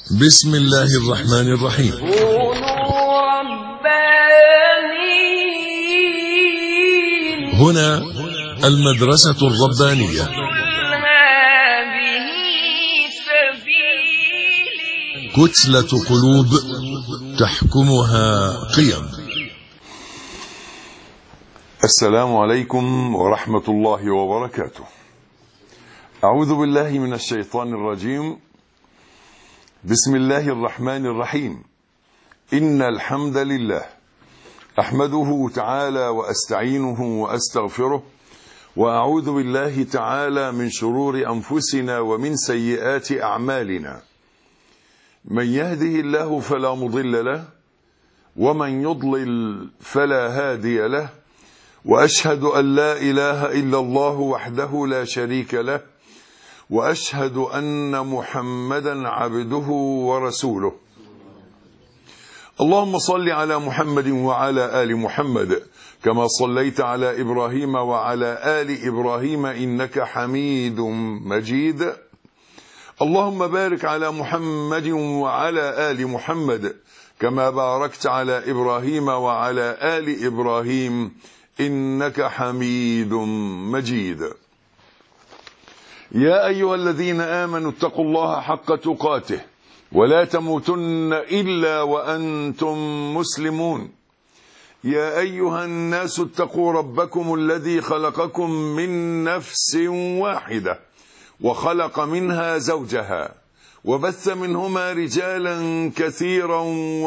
بسم الله الرحمن الرحيم. كونوا ربانيين. هنا المدرسة الربانية. هذه سبيلي. كتلة قلوب تحكمها قيم. السلام عليكم ورحمة الله وبركاته. أعوذ بالله من الشيطان الرجيم. بسم الله الرحمن الرحيم. إن الحمد لله أحمده تعالى وأستعينه وأستغفره، وأعوذ بالله تعالى من شرور أنفسنا ومن سيئات أعمالنا. من يهده الله فلا مضل له، ومن يضلل فلا هادي له، وأشهد أن لا إله إلا الله وحده لا شريك له، وأشهد أن محمدا عبده ورسوله. اللهم صل على محمد وعلى آل محمد كما صليت على إبراهيم وعلى آل إبراهيم إنك حميد مجيد. اللهم بارك على محمد وعلى آل محمد كما باركت على إبراهيم وعلى آل إبراهيم إنك حميد مجيد. يا أيها الذين آمنوا اتقوا الله حق تقاته ولا تموتن إلا وأنتم مسلمون. يا أيها الناس اتقوا ربكم الذي خلقكم من نفس واحدة وخلق منها زوجها وبث منهما رجالا كثيرا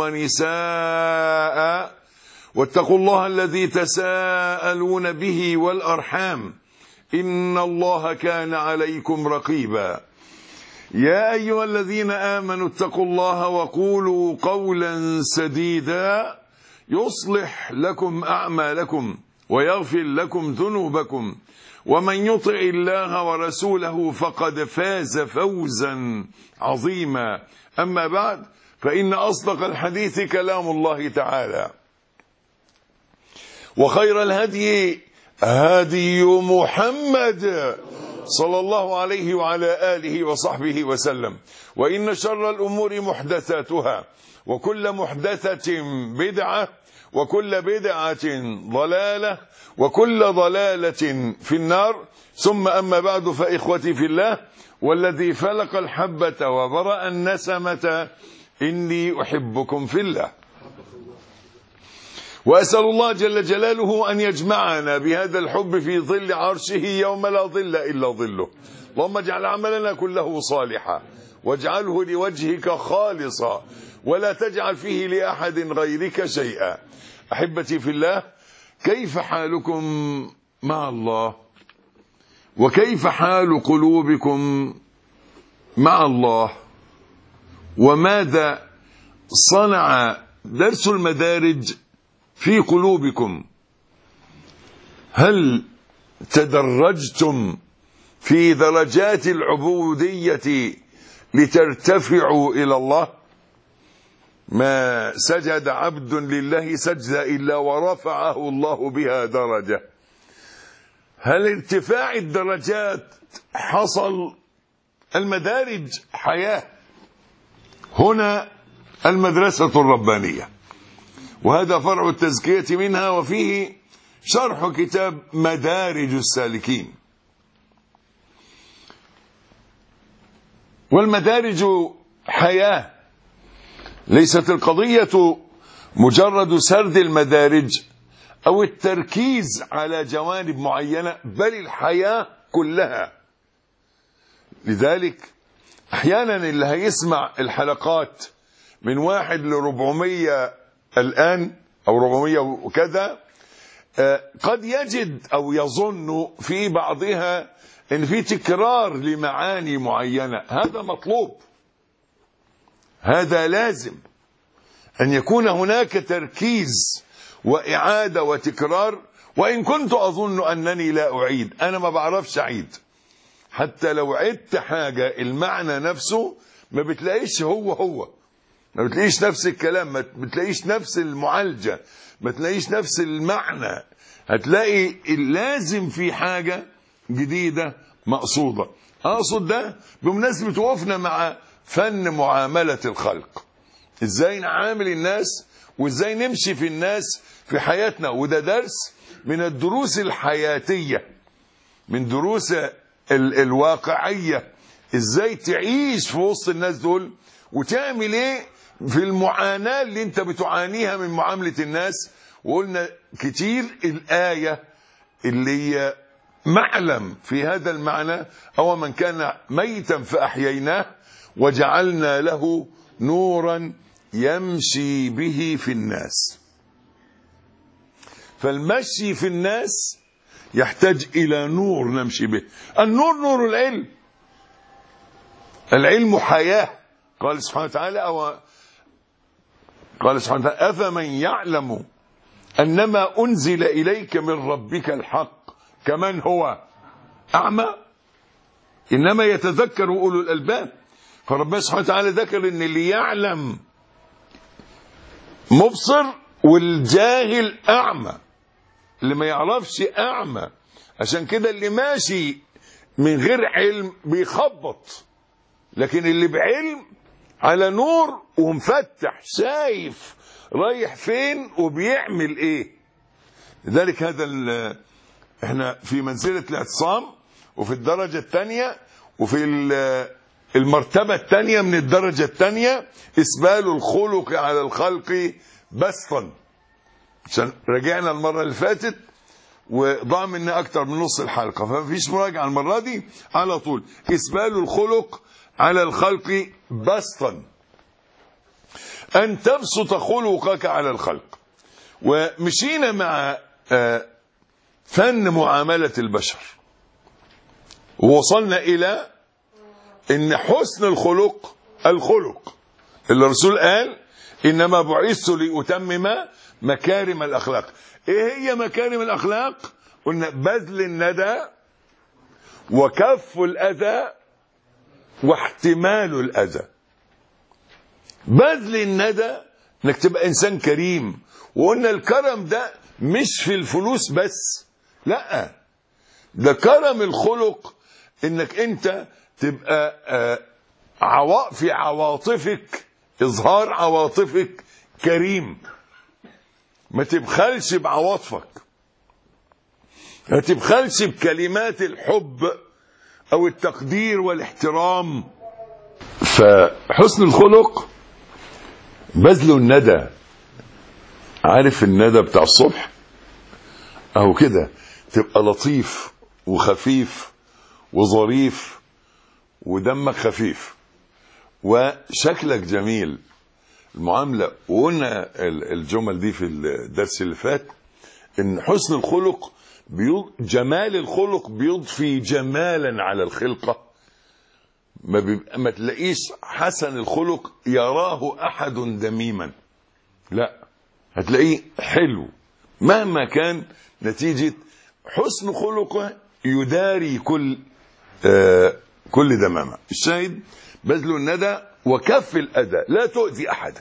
ونساء، واتقوا الله الذي تساءلون به والأرحام إن الله كان عليكم رقيبا. يا أيها الذين آمنوا اتقوا الله وقولوا قولا سديدا يصلح لكم أعمالكم ويغفر لكم ذنوبكم، ومن يطع الله ورسوله فقد فاز فوزا عظيما. أما بعد، فإن أصدق الحديث كلام الله تعالى، وخير الهدي هدي محمد صلى الله عليه وعلى آله وصحبه وسلم. وإن شر الأمور محدثاتها، وكل محدثة بدعة، وكل بدعة ضلالة، وكل ضلالة في النار. ثم أما بعد، فإخوتي في الله، والذي فلق الحبة وبرأ النسمة، إني أحبكم في الله، وأسأل الله جل جلاله أن يجمعنا بهذا الحب في ظل عرشه يوم لا ظل إلا ظله. اللهم اجعل عملنا كله صالحا، واجعله لوجهك خالصا، ولا تجعل فيه لأحد غيرك شيئا. أحبتي في الله، كيف حالكم مع الله؟ وكيف حال قلوبكم مع الله؟ وماذا صنع درس المدارج في قلوبكم؟ هل تدرجتم في درجات العبودية لترتفعوا إلى الله؟ ما سجد عبد لله سجدة إلا ورفعه الله بها درجة. هل ارتفاع الدرجات حصل؟ المدارج حياة. هنا المدرسة الربانية، وهذا فرع التزكية منها، وفيه شرح كتاب مدارج السالكين. والمدارج حياة، ليست القضية مجرد سرد المدارج أو التركيز على جوانب معينة، بل الحياة كلها. لذلك أحيانا اللي هيسمع الحلقات من 1 ل400 الآن أو 400 وكذا، قد يجد أو يظن في بعضها أن في تكرار لمعاني معينة. هذا مطلوب، هذا لازم أن يكون هناك تركيز وإعادة وتكرار. وإن كنت أظن أنني لا أعيد، أنا ما بعرفش أعيد. حتى لو عدت حاجة المعنى نفسه ما بتلاقيش هو، ما بتلاقيش نفس الكلام، ما بتلاقيش نفس المعالجة، ما تلاقيش نفس المعنى. هتلاقي لازم في حاجة جديدة مقصودة. أقصد ده بمناسبة وقفنا مع فن معاملة الخلق، ازاي نعامل الناس وازاي نمشي في الناس في حياتنا. وده درس من الدروس الحياتية، من دروس الواقعية، ازاي تعيش في وسط الناس دول وتعمل ايه في المعاناة اللي انت بتعانيها من معاملة الناس. وقلنا كتير الآية اللي هي معلم في هذا المعنى: أو من كان ميتا فأحييناه وجعلنا له نورا يمشي به في الناس. فالمشي في الناس يحتاج إلى نور نمشي به. النور نور العلم، العلم حياة. قال سبحانه وتعالى أفمن يعلم أنما أنزل إليك من ربك الحق كمن هو أعمى إنما يتذكر أولو الألباب. فربنا سبحانه وتعالى ذكر إن اللي يعلم مبصر والجاهل أعمى، اللي ما يعرفش أعمى. عشان كده اللي ماشي من غير علم بيخبط، لكن اللي بعلم على نور ومفتح شايف رايح فين وبيعمل ايه. لذلك احنا في منزلة الاعتصام، وفي الدرجة الثانية، وفي المرتبة الثانية من الدرجة الثانية إسبال الخلق على الخلق بسطا. عشان رجعنا المرة اللي فاتت وضاع منا أكتر من نص الحلقة، فمفيش مراجعة المرة دي، على طول إسبال الخلق على الخلق بسطا، أن تبسط خلقك على الخلق. ومشينا مع فن معاملة البشر، ووصلنا إلى إن حسن الخلق اللي الرسول قال إنما بعثت لأتمم مكارم الأخلاق. إيه هي مكارم الأخلاق؟ قلنا بذل الندى وكف الأذى واحتمال الأذى. بذل الندى انك تبقى انسان كريم، وقلنا الكرم ده مش في الفلوس بس، لا، ده كرم الخلق انك انت تبقى في عواطفك، اظهار عواطفك كريم، ما تبخلش بعواطفك، ما تبخلش بكلمات الحب او التقدير والاحترام. فحسن الخلق بذل الندى. عارف الندى بتاع الصبح اهو كده، تبقى لطيف وخفيف وظريف ودمك خفيف وشكلك جميل، المعاملة. وقلنا الجمل دي في الدرس اللي فات، ان حسن الخلق جمال الخلق بيضفي جمالا على الخلقة. ما تلاقيش حسن الخلق يراه أحد دميما، لا، هتلاقيه حلو مهما كان نتيجة حسن خلقه يداري كل دمامة. الشاهد بذل الندى وكف الأذى، لا تؤذي أحدا،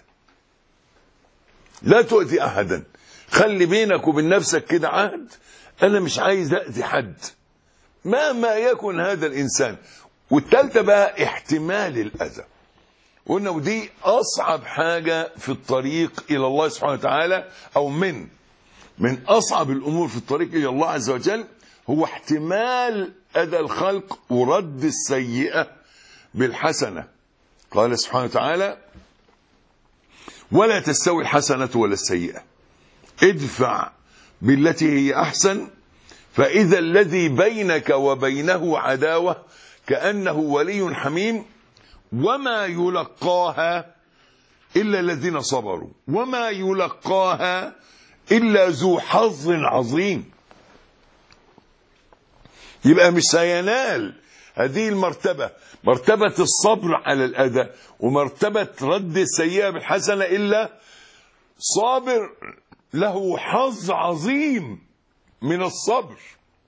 لا تؤذي أحدا. خلي بينك وبين نفسك كده عهد، أنا مش عايز أذي حد مهما يكن هذا الإنسان. والثالثة بقى احتمال الأذى. قلنا ودي أصعب حاجة في الطريق إلى الله سبحانه وتعالى، أو من أصعب الأمور في الطريق إلى الله عز وجل، هو احتمال أذى الخلق ورد السيئة بالحسنة. قال سبحانه وتعالى: ولا تستوي الحسنة ولا السيئة ادفع بالتي هي أحسن فإذا الذي بينك وبينه عداوة كأنه ولي حميم وما يلقاها إلا الذين صبروا وما يلقاها إلا ذو حظ عظيم. يبقى مش هينال هذه المرتبة، مرتبة الصبر على الأذى ومرتبة رد السيئة بالحسنة، إلا صابر له حظ عظيم من الصبر،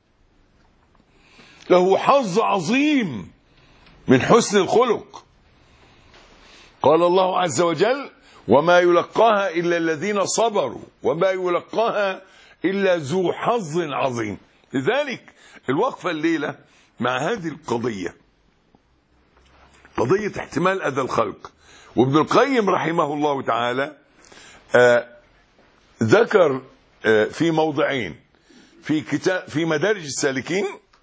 له حظ عظيم من حسن الخلق. قال الله عز وجل: وما يلقاها إلا الذين صبروا وما يلقاها إلا ذو حظ عظيم. لذلك الوقفة الليلة مع هذه القضية، قضية احتمال أذى الخلق. وابن القيم رحمه الله تعالى ذكر في موضعين في كتاب في مدارج السالكين،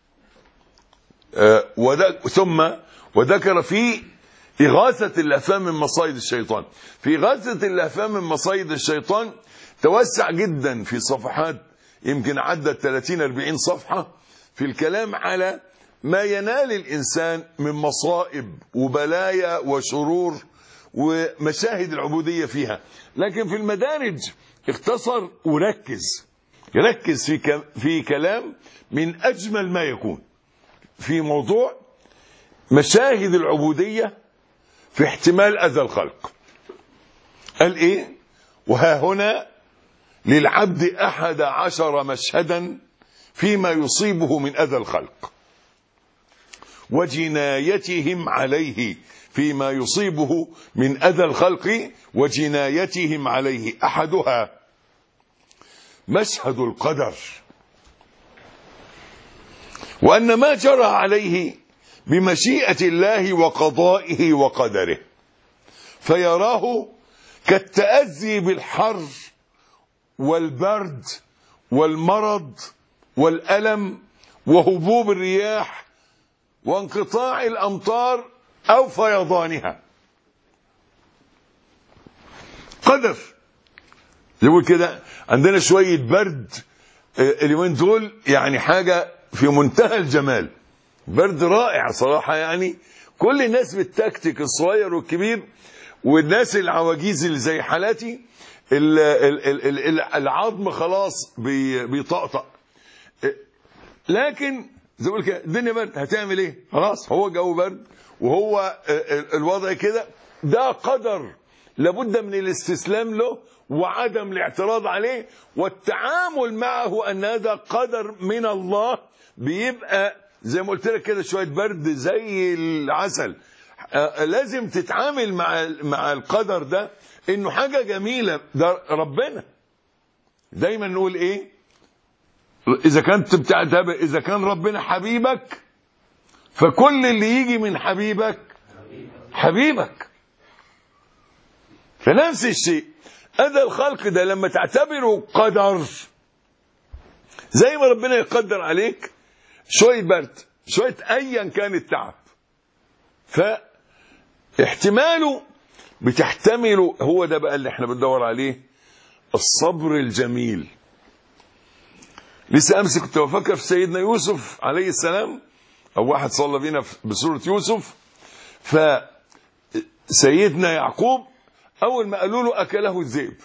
ثم وذكر في إغاثة اللهفان من مصايد الشيطان. في إغاثة اللهفان من مصايد الشيطان توسع جدا في صفحات يمكن عدت 30-40 صفحة في الكلام على ما ينال الإنسان من مصائب وبلايا وشرور ومشاهد العبودية فيها. لكن في المدارج اختصر يركز في كلام من أجمل ما يكون في موضوع مشاهد العبودية في احتمال أذى الخلق. قال إيه؟ وها هنا للعبد 11 مشهدا فيما يصيبه من أذى الخلق وجنايتهم عليه، فيما يصيبه من أذى الخلق وجنايتهم عليه. أحدها مشهد القدر، وأن ما جرى عليه بمشيئة الله وقضائه وقدره، فيراه كالتأذي بالحر والبرد والمرض والألم وهبوب الرياح وانقطاع الأمطار أو فيضانها. قدر. يقول كده عندنا شوية برد اليومين دول، يعني حاجة في منتهى الجمال، برد رائع صراحة. يعني كل الناس بالتكتيك الصغير والكبير، والناس العواجيز اللي زي حالاتي العظم خلاص بيطقطق. لكن زي ما كده الدنيا برد، هتعمل ايه؟ خلاص هو جو برد وهو الوضع كده، ده قدر لابد من الاستسلام له وعدم الاعتراض عليه والتعامل معه ان هذا قدر من الله. بيبقى زي ما قلت لك كده شويه برد زي العسل. لازم تتعامل مع القدر ده انه حاجه جميله، ده ربنا. دايما نقول ايه؟ اذا كان ربنا حبيبك فكل اللي يجي من حبيبك. فنفس الشيء أذى الخلق ده لما تعتبره قدر، زي ما ربنا يقدر عليك شوية برد، شوية أيا كان التعب، فاحتماله بتحتمله. هو ده بقى اللي احنا بندور عليه، الصبر الجميل. لسه أمس كنت بفكر في سيدنا يوسف عليه السلام، أو واحد صلى بينا بسورة يوسف. فسيدنا يعقوب أول ما قالوا له أكله الذئب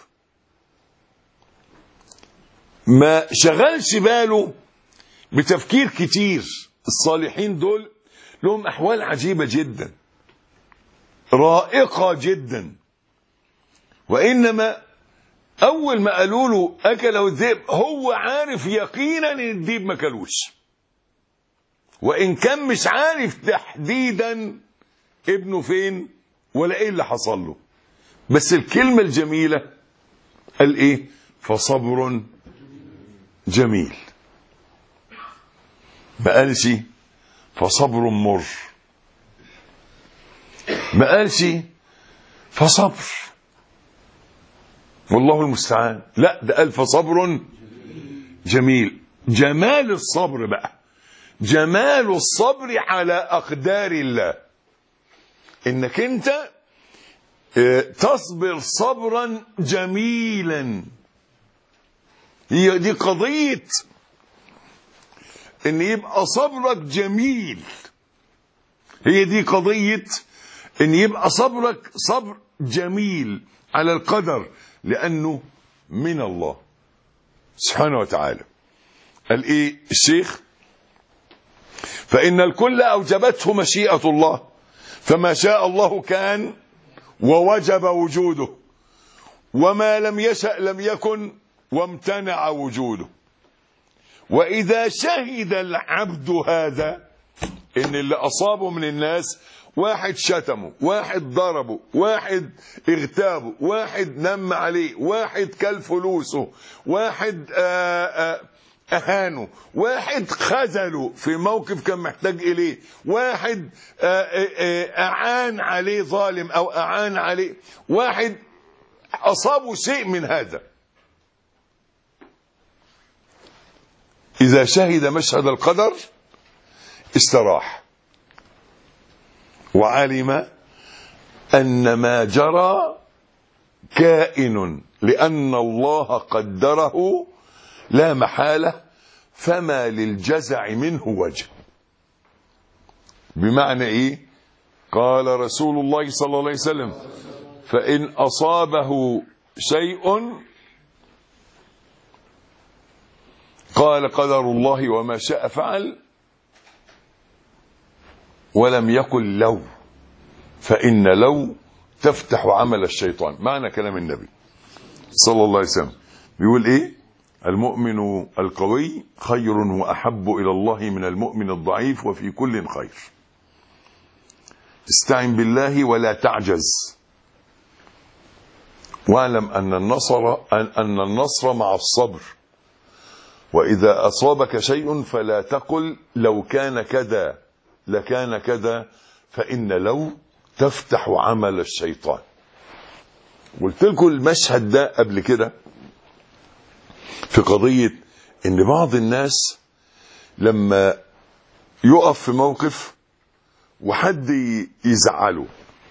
ما شغلش باله بتفكير كتير. الصالحين دول لهم أحوال عجيبة جدا، رائقة جدا، وإنما أول ما قالوا له أكله الذئب هو عارف يقينا إن الذئب ما كلوش، وإن كان مش عارف تحديدا ابنه فين ولا إيه اللي حصل له. بس الكلمة الجميلة قال إيه؟ فصبر جميل. ما قالش فصبر مر، ما قالش فصبر والله المستعان، لا ده قال فصبر جميل. جمال الصبر بقى، جمال الصبر على أقدار الله، إنك أنت تصبر صبرا جميلا. هي دي قضية ان يبقى صبرك جميل، هي دي قضية ان يبقى صبرك صبر جميل على القدر، لأنه من الله سبحانه وتعالى. قال ايه الشيخ؟ فإن الكل أوجبته مشيئة الله، فما شاء الله كان ووجب وجوده، وما لم يشأ لم يكن وامتنع وجوده. وإذا شهد العبد هذا، إن اللي أصابه من الناس واحد شتمه، واحد ضربه، واحد اغتابه، واحد نم عليه، واحد كل فلوسه، واحد أهانه، واحد خذله في موقف كان محتاج إليه، واحد أعان عليه ظالم أو أعان عليه، واحد أصابه شيء من هذا. إذا شهد مشهد القدر استراح وعلم أن ما جرى كائن لأن الله قدره لا محالة، فما للجزع منه وجه. بمعنى إيه؟ قال رسول الله صلى الله عليه وسلم: فإن أصابه شيء قال قدر الله وما شاء فعل، ولم يقل لو، فإن لو تفتح عمل الشيطان. معنى كلام النبي صلى الله عليه وسلم بيقول إيه؟ المؤمن القوي خير وأحب إلى الله من المؤمن الضعيف وفي كل خير. استعن بالله ولا تعجز، واعلم أن النصر مع الصبر. وإذا أصابك شيء فلا تقل لو كان كذا لكان كذا، فإن لو تفتح عمل الشيطان. قلت لكم المشهد ده قبل كده في قضية إن بعض الناس لما يقف في موقف وحد يزعله،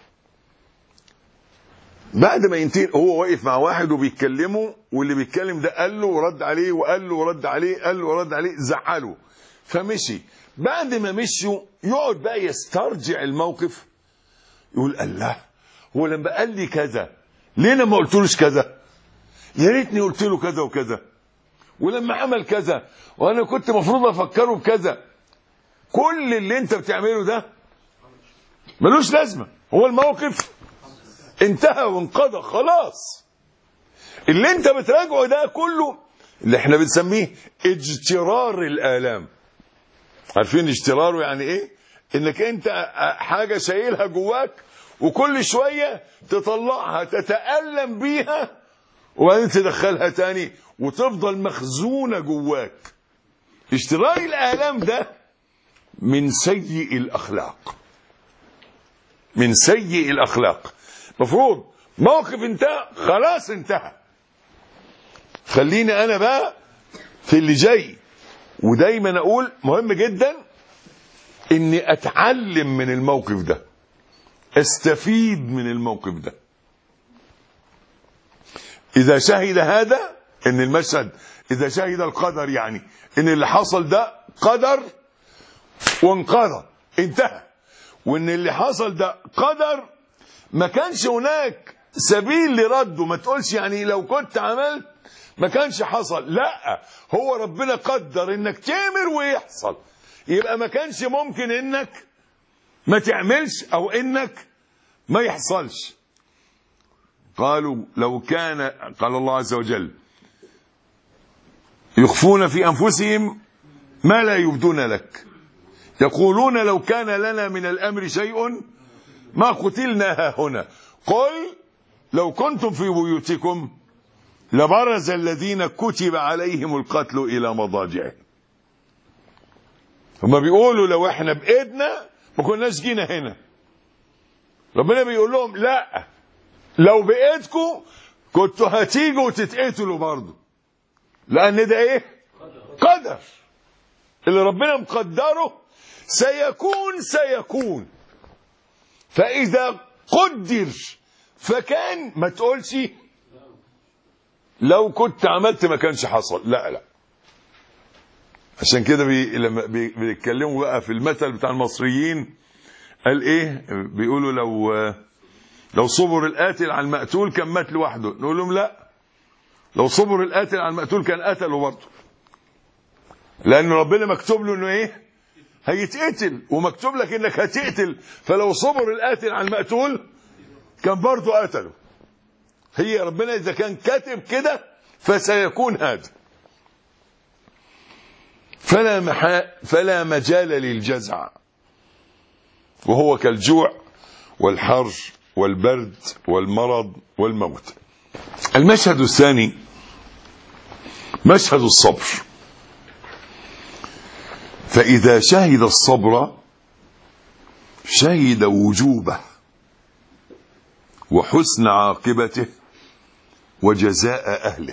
بعد ما ينتهي هو واقف مع واحد وبيتكلموا، واللي بيتكلم ده قال له ورد عليه وقال له ورد عليه قال له ورد عليه، زعله فمشي. بعد ما مشوا يقعد بقى يسترجع الموقف، يقول الله، هو لما قال لي كذا ليه انا ما قلتلوش كذا؟ يا ريتني قلت له كذا وكذا، ولما عمل كذا وانا كنت مفروض افكره بكذا. كل اللي انت بتعمله ده ملوش لازمه، هو الموقف انتهى وانقضى خلاص. اللي انت بتراجعه ده كله اللي احنا بنسميه اجترار الآلام. عارفين اجتراره يعني ايه؟ انك انت حاجة شايلها جواك وكل شوية تطلعها تتألم بيها وبعدين تدخلها تاني وتفضل مخزونة جواك. اجترار الآلام ده من سيء الأخلاق، من سيء الأخلاق. مفروض موقف انتهى خلاص انتهى، خليني انا بقى في اللي جاي. ودايما اقول مهم جدا اني اتعلم من الموقف ده، استفيد من الموقف ده. اذا شهد هذا ان المشهد، اذا شهد القدر يعني ان اللي حصل ده قدر وانقضى انتهى، وان اللي حصل ده قدر ما كانش هناك سبيل لرده. ما تقولش يعني لو كنت عملت ما كانش حصل، لا، هو ربنا قدر انك تعمل ويحصل، يبقى ما كانش ممكن انك ما تعملش او انك ما يحصلش. قالوا لو كان، قال الله عز وجل: يخفون في انفسهم ما لا يبدون لك، يقولون لو كان لنا من الامر شيء ما قتلنا هنا، قل لو كنتم في بيوتكم لبرز الذين كتب عليهم القتل الى مضاجعهم. هما بيقولوا لو احنا بايدنا ما كناش جينا هنا. ربنا بيقول لهم لا، لو بايدكم كنتوا هتيجوا وتتقتلوا برضه، لان ده ايه؟ قدر. اللي ربنا مقدره سيكون. فاذا قدر فكان، ما تقولش لو كنت عملت ما كانش حصل، لا. عشان كده لما بيتكلموا بقى في المثل بتاع المصريين قال ايه؟ بيقولوا لو صبر القاتل على المقتول كان مات لوحده. نقول لهم لا، لو صبر القاتل على المقتول كان قتله برضه، لان ربنا مكتوب له انه ايه؟ هيتقتل، ومكتوب لك انك هتقتل. فلو صبر القاتل على المقتول كان برضه قتله. هي ربنا اذا كان كاتب كده فسيكون هذا. فلا مجال للجزع، وهو كالجوع والحر والبرد والمرض والموت. المشهد الثاني مشهد الصبر. فإذا شهد الصبر شهد وجوبه وحسن عاقبته وجزاء أهله.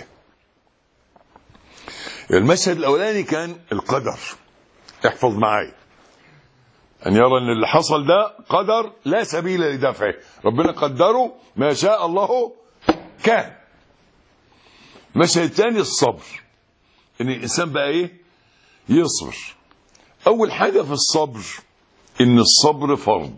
المشهد الأولاني كان القدر. احفظ معاي أن يرى أن اللي حصل ده قدر لا سبيل لدفعه، ربنا قدره ما شاء الله كان. المشهد الثاني الصبر، ان الانسان بقى ايه؟ يصبر. اول حاجه في الصبر ان الصبر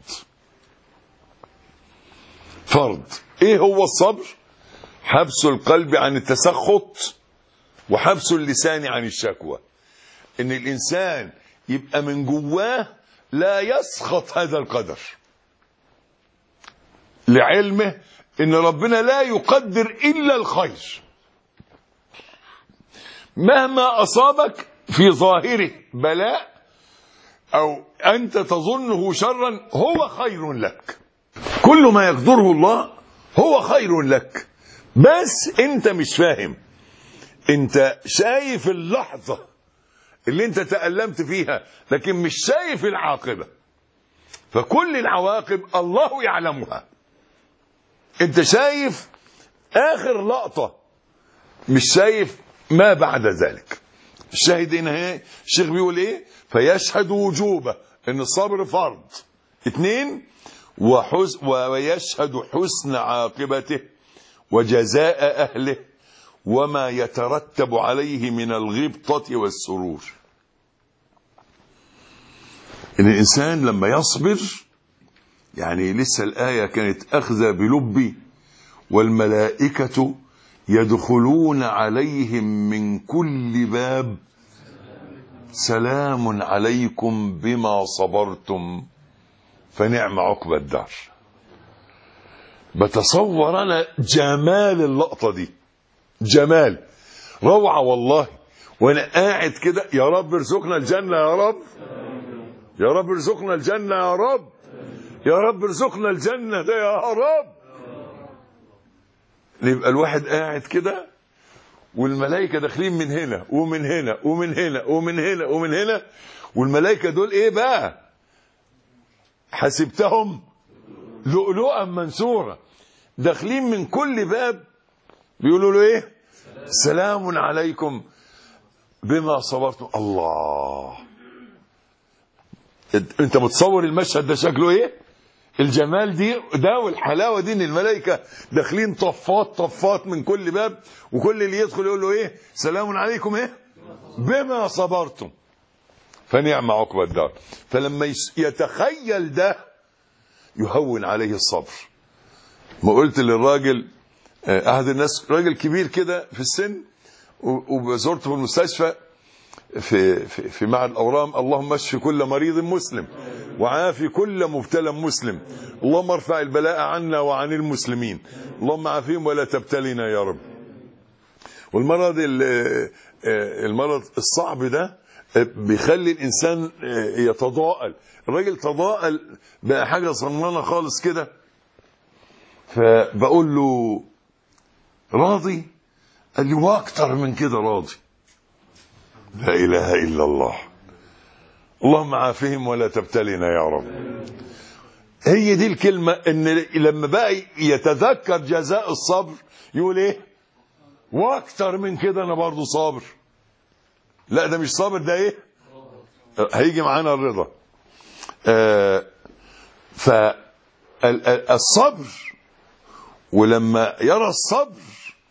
فرض. ايه هو الصبر؟ حبس القلب عن التسخط وحبس اللسان عن الشكوى. ان الانسان يبقى من جواه لا يسخط هذا القدر، لعلمه ان ربنا لا يقدر الا الخير. مهما أصابك في ظاهره بلاء أو أنت تظنه شرا هو خير لك. كل ما يقدره الله هو خير لك، بس أنت مش فاهم. أنت شايف اللحظة اللي أنت تألمت فيها لكن مش شايف العاقبة. فكل العواقب الله يعلمها. أنت شايف آخر لقطة، مش شايف ما بعد ذلك. الشاهد هنا الشيخ بيقول ايه؟ فيشهد وجوبه ان الصبر فرض. 2 ويشهد حسن عاقبته وجزاء اهله وما يترتب عليه من الغبطة والسرور. ان الانسان لما يصبر، يعني لسه الآية كانت اخذة بلبي والملائكة يدخلون عليهم من كل باب سلام عليكم بما صبرتم فنعم عقبى الدار. بتصور انا جمال اللقطة دي، جمال روعة والله. وانا قاعد كده يا رب ارزقنا الجنة، يا رب يا رب ارزقنا الجنة، يا رب يا رب ارزقنا الجنة ده يا رب. يبقى الواحد قاعد كده والملائكة داخلين من هنا ومن هنا ومن هنا ومن هنا ومن هنا، والملائكة دول ايه بقى؟ حسبتهم لؤلؤا منثورا، داخلين من كل باب بيقولوا له ايه؟ سلام عليكم بما صبرتم. الله، انت متصور المشهد ده شكله ايه؟ الجمال ده والحلاوه دي، ان الملائكه داخلين طفات من كل باب، وكل اللي يدخل يقول له ايه؟ سلام عليكم ايه؟ بما صبرتم فنعم عقبى الدار. فلما يتخيل ده يهون عليه الصبر. ما قلت للراجل، احد الناس راجل كبير كده في السن، وزرته في المستشفى في معهد الاورام. اللهم اشف كل مريض مسلم وعافي كل مبتلى مسلم، اللهم ارفع البلاء عنا وعن المسلمين، اللهم عافيهم ولا تبتلينا يا رب. المرض الصعب ده بيخلي الانسان يتضاءل. الراجل تضاءل بقى حاجه صنانه خالص كده. فبقول له راضي؟ قال لي واكتر من كده راضي. لا اله الا الله، اللهم عافهم ولا تبتلنا يا رب. هي دي الكلمة، ان لما بقى يتذكر جزاء الصبر يقول ايه؟ واكتر من كده انا برضو صابر. لا ده مش صابر، ده ايه؟ هيجي معانا الرضا. فالصبر، ولما يرى الصبر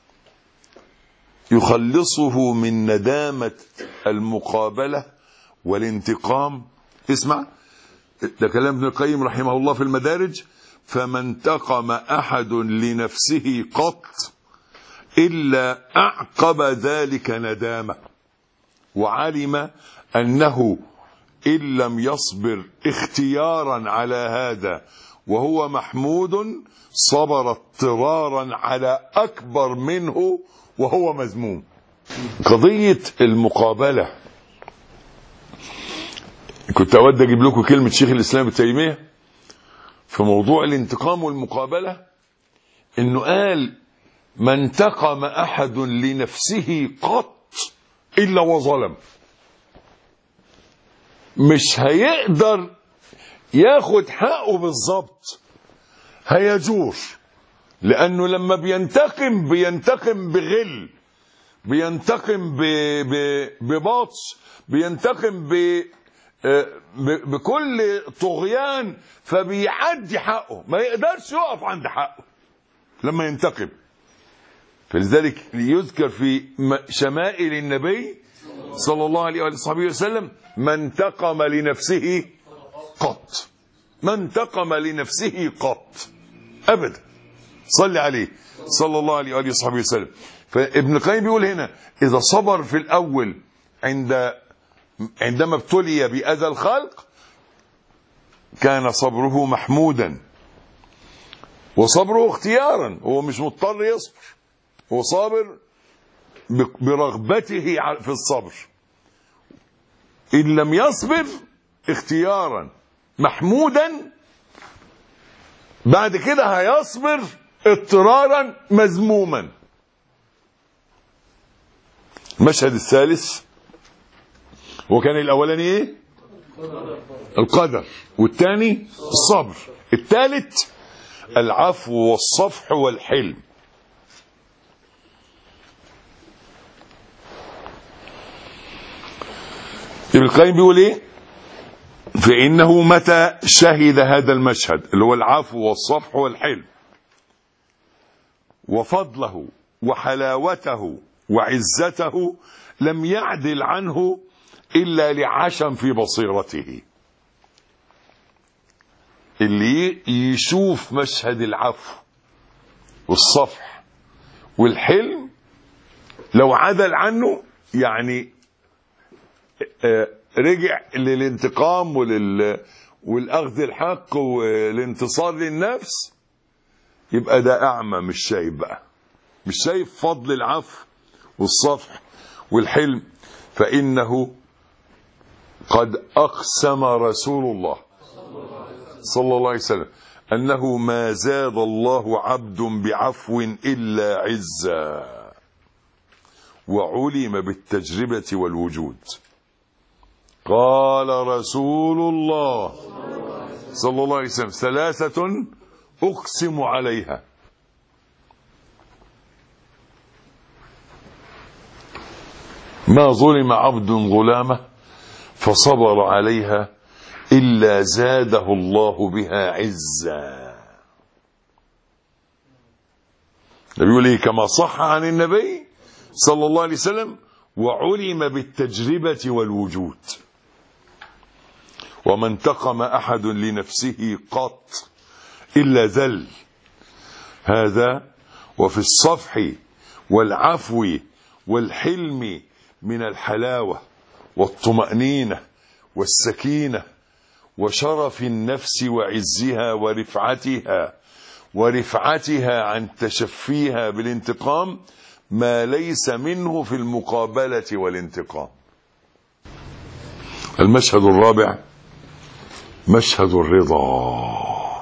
يخلصه من ندامة المقابلة والانتقام. اسمع، ده كلام ابن القيم رحمه الله في المدارج: فما انتقم أحد لنفسه قط إلا أعقب ذلك ندامة، وعلم أنه إن لم يصبر اختيارا على هذا وهو محمود صبر اضطرارا على أكبر منه وهو مذموم. قضية المقابلة، كنت أود أجيب لكم كلمة شيخ الإسلام ابن تيمية في موضوع الانتقام والمقابلة، إنه قال: ما انتقم أحد لنفسه قط إلا وظلم. مش هيقدر ياخد حقه بالظبط، هيجور. لأنه لما بينتقم بغل، بينتقم ببطش، بينتقم بكل طغيان، فبيعدي حقه، ما يقدرش يقف عند حقه لما ينتقم. فلذلك يذكر في شمائل النبي صلى الله عليه وصحبه وسلم: ما انتقم لنفسه قط، ما انتقم لنفسه قط أبدا. صلي عليه صلى الله عليه وصحبه وسلم. فابن القيم بيقول هنا: إذا صبر في الأول عندما ابتلي بأذى الخلق كان صبره محمودا، وصبره اختيارا، هو مش مضطر يصبر، هو صابر برغبته في الصبر. إن لم يصبر اختيارا محمودا، بعد كده هيصبر اضطرارا مذموما. المشهد الثالث وكان الاولاني ايه؟ القدر، والثاني الصبر، الثالث العفو والصفح والحلم. ابن القيم بيقول ايه؟ فإنه متى شهد هذا المشهد اللي هو العفو والصفح والحلم وفضله وحلاوته وعزته لم يعدل عنه إلا لعشم في بصيرته. اللي يشوف مشهد العفو والصفح والحلم لو عدل عنه، يعني رجع للانتقام والأخذ الحق والانتصار للنفس، يبقى ده أعمى، مش شايف بقى، مش شايف فضل العفو والصفح والحلم. فإنه قد أقسم رسول الله صلى الله عليه وسلم أنه ما زاد الله عبد بعفو إلا عزا وعلم بالتجربة والوجود. قال رسول الله صلى الله عليه وسلم: ثلاثة أقسم عليها: ما ظلم عبد ظلامه فصبر عليها إلا زاده الله بها عزا. يقول لي كما صح عن النبي صلى الله عليه وسلم: وعلم بالتجربة والوجود. وما انتقم أحد لنفسه قط إلا ذل. هذا وفي الصفح والعفو والحلم من الحلاوة والطمأنينة والسكينة وشرف النفس وعزها ورفعتها عن تشفيها بالانتقام ما ليس منه في المقابلة والانتقام. المشهد الرابع مشهد الرضا،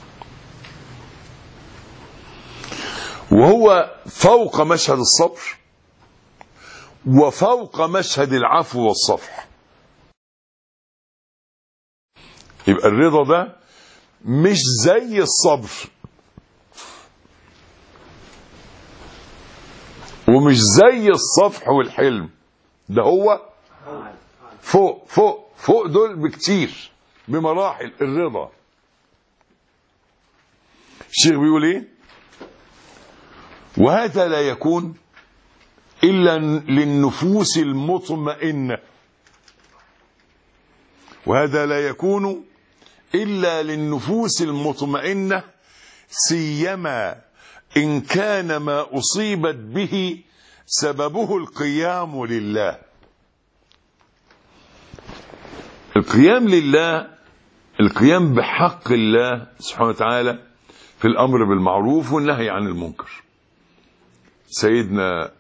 وهو فوق مشهد الصبر وفوق مشهد العفو والصفح. يبقى الرضا ده مش زي الصبر ومش زي الصفح والحلم، ده هو فوق فوق فوق دول بكتير بمراحل. الرضا الشيخ بيقول ايه؟ وهذا لا يكون إلا للنفوس المطمئنة، وهذا لا يكون إلا للنفوس المطمئنة، سيما إن كان ما أصيبت به سببه القيام لله. القيام لله، القيام بحق الله سبحانه وتعالى في الأمر بالمعروف والنهي عن المنكر. سيدنا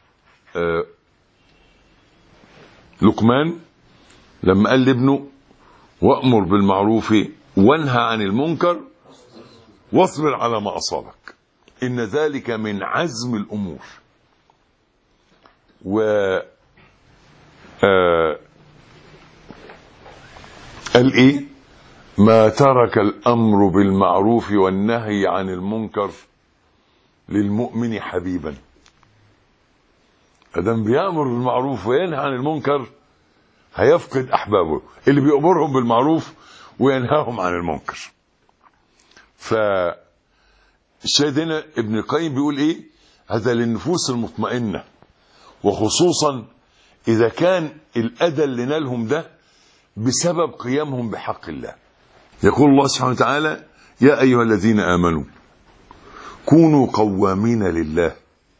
لقمان لما قال لابنه: وأمر بالمعروف وانهى عن المنكر واصبر على ما أصابك إن ذلك من عزم الأمور. قال ايه؟ ما ترك الامر بالمعروف والنهي عن المنكر للمؤمن حبيبا. ادم بيأمر بالمعروف وينهى عن المنكر هيفقد احبابه اللي بيأمرهم بالمعروف وينهاهم عن المنكر. فالسيدنا ابن القيم بيقول ايه؟ هذا للنفوس المطمئنة، وخصوصا اذا كان الاذى اللي نالهم ده بسبب قيامهم بحق الله. يقول الله سبحانه وتعالى: يا ايها الذين امنوا كونوا قوامين لله.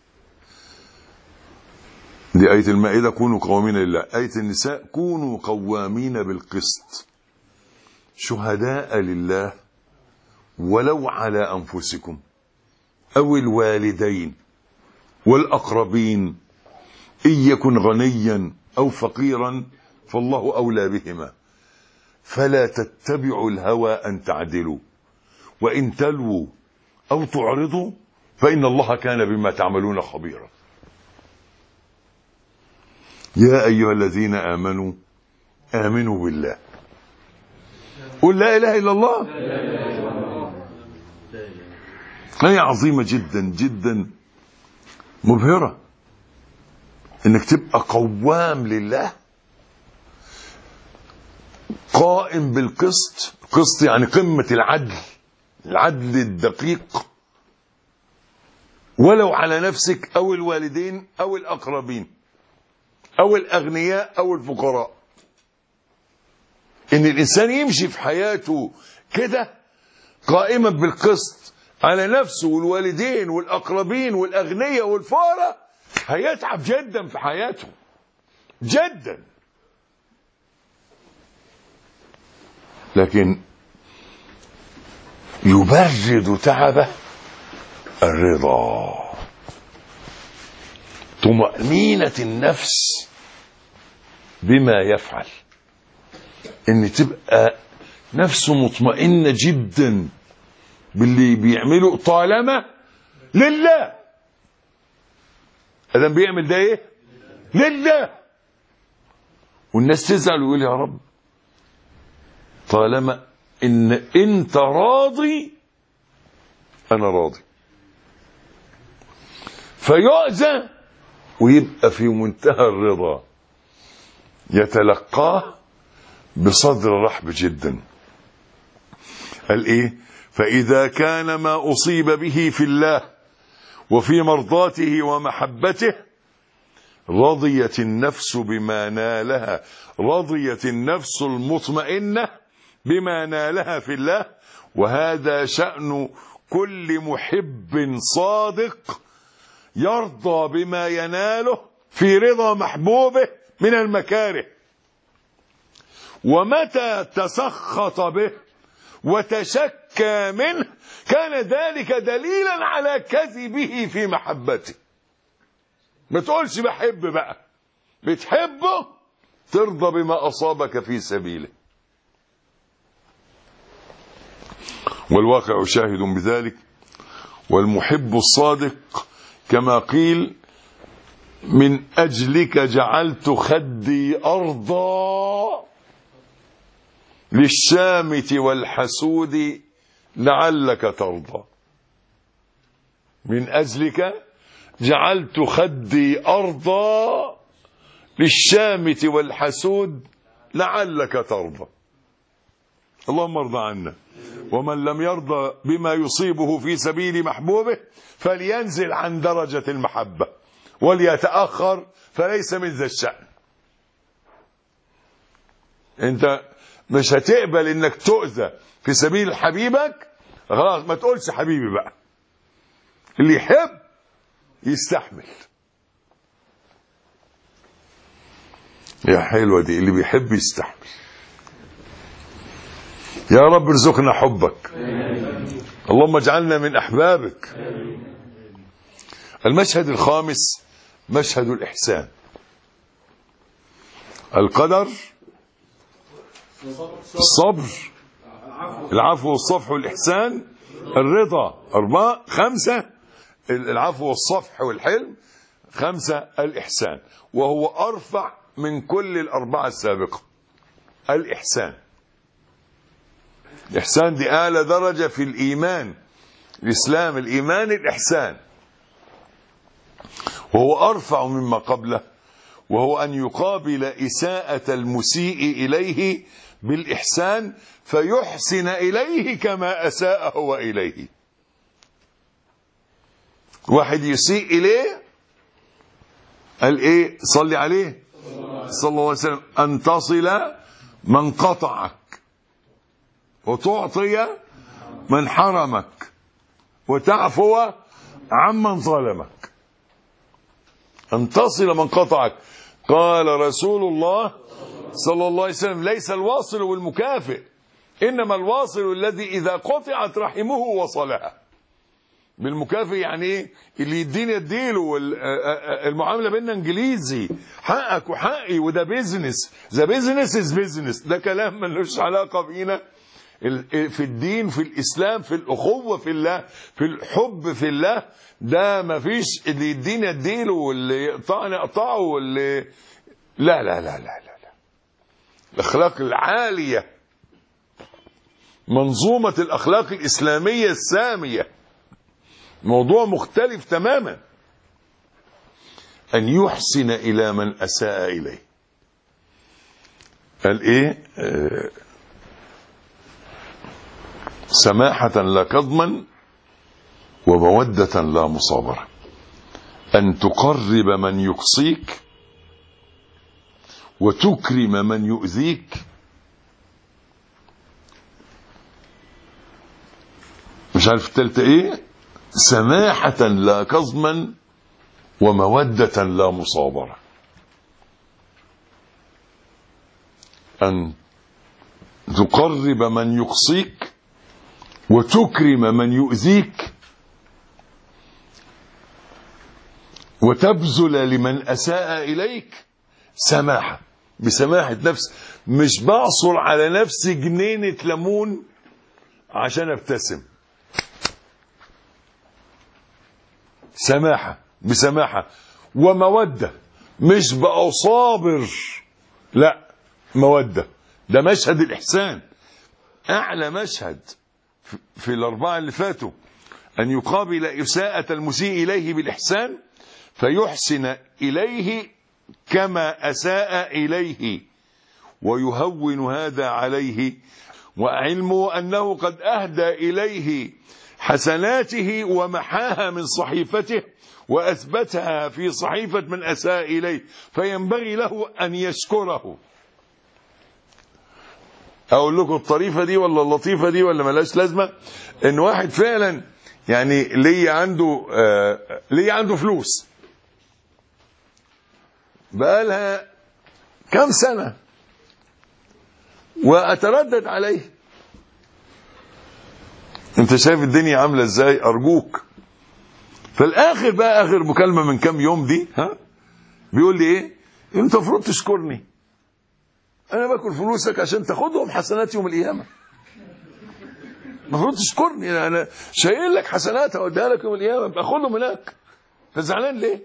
دي آية المائدة، كونوا قوامين لله. آية النساء: كونوا قوامين بالقسط شهداء لله ولو على أنفسكم أو الوالدين والأقربين إن يكن غنيا أو فقيرا فالله أولى بهما فلا تتبعوا الهوى أن تعدلوا وإن تلووا أو تعرضوا فإن الله كان بما تعملون خبيرا. يا أيها الذين آمنوا آمنوا بالله. قل لا إله إلا الله. آية عظيمة جدا جدا مبهرة، إنك تبقى قوام لله، قائم بالقسط. قسط يعني قمة العدل، العدل الدقيق، ولو على نفسك أو الوالدين أو الأقربين أو الأغنياء أو الفقراء. إن الإنسان يمشي في حياته كده قائما بالقسط على نفسه والوالدين والأقربين والأغنياء والفقراء، هيتعب جدا في حياته جدا. لكن يبرد تعبه الرضا، طمأنينة النفس بما يفعل، ان تبقى نفسه مطمئنة جدا باللي بيعمله طالما لله. ادم بيعمل ده ايه؟ لله. والناس تزعل ويقول يا رب طالما ان انت راضي انا راضي، فيؤذى ويبقى في منتهى الرضا، يتلقاه بصدر رحب جدا. قال ايه؟ فإذا كان ما أصيب به في الله وفي مرضاته ومحبته رضيت النفس بما نالها، رضيت النفس المطمئنة بما نالها في الله. وهذا شأن كل محب صادق يرضى بما يناله في رضا محبوبه من المكاره. ومتى تسخط به وتشكى منه كان ذلك دليلا على كذبه في محبته. ما تقولش بحب بقى، بتحبه ترضى بما أصابك في سبيله. والواقع شاهد بذلك. والمحب الصادق كما قيل: من أجلك جعلت خدي أرضا للشامت والحسود لعلك ترضى. من أجلك جعلت خدي أرضا للشامت والحسود لعلك ترضى. اللهم ارضى عنا. ومن لم يرضى بما يصيبه في سبيل محبوبه فلينزل عن درجة المحبة وليتأخر فليس من ذا الشأن. انت مش هتقبل انك تؤذى في سبيل حبيبك، خلاص ما تقولش حبيبي بقى. اللي يحب يستحمل. يا حلوة دي، اللي بيحب يستحمل. يا رب ارزقنا حبك. اللهم اجعلنا من أحبابك. المشهد الخامس مشهد الإحسان. القدر، الصبر، العفو والصفح والإحسان، الرضا. 4. 5 العفو والصفح والحلم. 5 الإحسان، وهو أرفع من كل الأربعة السابقة. الإحسان الإحسان دي أعلى درجة في الإيمان. الإسلام الإيمان الإحسان، وهو أرفع مما قبله، وهو أن يقابل إساءة المسيء إليه بالإحسان فيحسن إليه كما أساء هو إليه. واحد يسيء إليه قال إيه؟ صلي عليه صلى الله عليه وسلم، أن تصل من قطعك وتعطي من حرمك وتعفو عمن ظلمك. أن تصل من قطعك. قال رسول الله صلى الله عليه وسلم: ليس الواصل والمكافئ، إنما الواصل الذي إذا قطعت رحمه وصلها. بالمكافئ يعني ايه؟ اللي يديني اديله. المعامله بيننا انجليزي، حقك وحقي، وده بيزنس. ذا بيزنس از بيزنس. ده كلام ملوش علاقه بينا في الدين، في الاسلام، في الاخوه في الله، في الحب في الله. ده ما فيش اللي يديني اديله واللي يقطعني اقطعه واللي لا لا لا لا لا, لا. الاخلاق العاليه، منظومه الاخلاق الاسلاميه الساميه، موضوع مختلف تماما. أن يحسن إلى من أساء إليه. قال إيه؟ سماحة لا كظما ومودة لا مصابرة. أن تقرب من يقصيك وتكرم من يؤذيك. مش عارف التالتة إيه؟ سماحة لا كظما ومودة لا مصابرة. أن تقرب من يقصيك وتكرم من يؤذيك وتبذل لمن أساء إليك. سماحة، بسماحة نفس، مش بعصر على نفسي جنينة ليمون عشان ابتسم. سماحة، بسماحة. ومودة، مش بأصابر، لا، مودة. ده مشهد الإحسان، أعلى مشهد في الأربعة اللي فاتوا. أن يقابل إساءة المسيء إليه بالإحسان فيحسن إليه كما أساء إليه ويهون هذا عليه، وعلمه أنه قد أهدى إليه حسناته ومحاها من صحيفته وأثبتها في صحيفة من أساء إليه، فينبغي له أن يشكره. أقول لكم الطريفة دي ولا اللطيفة دي ولا ملاش لازمة؟ إن واحد فعلا يعني ليه عنده فلوس بقالها كم سنة وأتردد عليه. انت شايف الدنيا عاملة ازاي؟ ارجوك. فالاخر بقى، اخر مكالمة من كام يوم دي، بيقول لي ايه؟ انت المفروض تشكرني، انا باكل فلوسك عشان تاخدهم حسنات يوم القيامة. المفروض تشكرني، انا شايل لك حسنات اوديها لك يوم القيامة، باخدهم هناك. فزعلان ليه؟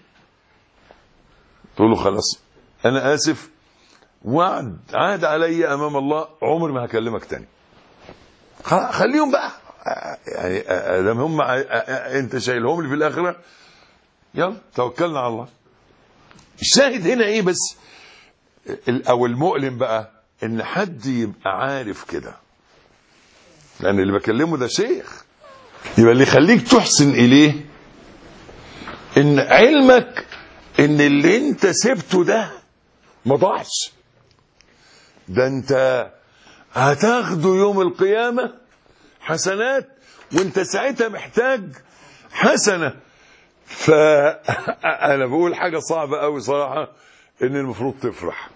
تقول له خلاص انا اسف، وعد عهد علي امام الله، عمر ما هكلمك تاني. خليهم بقى، يعني ادام هم انت شايلهم لي في الاخره، يلا توكلنا على الله. الشاهد هنا ايه بس، او المؤلم بقى، ان حد يبقى عارف كده، لان اللي بكلمه ده شيخ. يبقى اللي يخليك تحسن اليه ان علمك ان اللي انت سبته ده ما ضاعش، ده انت هتاخده يوم القيامة حسنات، وانت ساعتها محتاج حسنة. فأنا بقول حاجة صعبة قوي صراحة، ان المفروض تفرح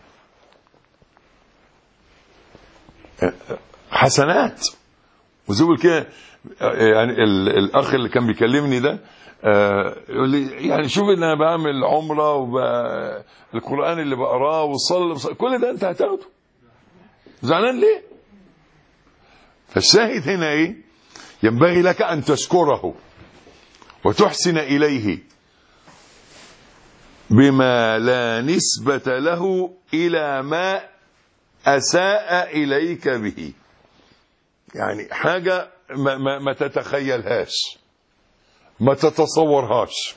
حسنات. وزول كده يعني الأخ اللي كان بيكلمني ده يقول لي يعني شوف ان انا بعمل عمرة والقرآن اللي بقراه والصلاة كل ده انت هتاخده، زعلان ليه؟ فالشاهد هنا ايه؟ ينبغي لك ان تشكره وتحسن اليه بما لا نسبة له الى ما اساء اليك به. يعني حاجة ما تتخيلهاش، ما تتصورهاش،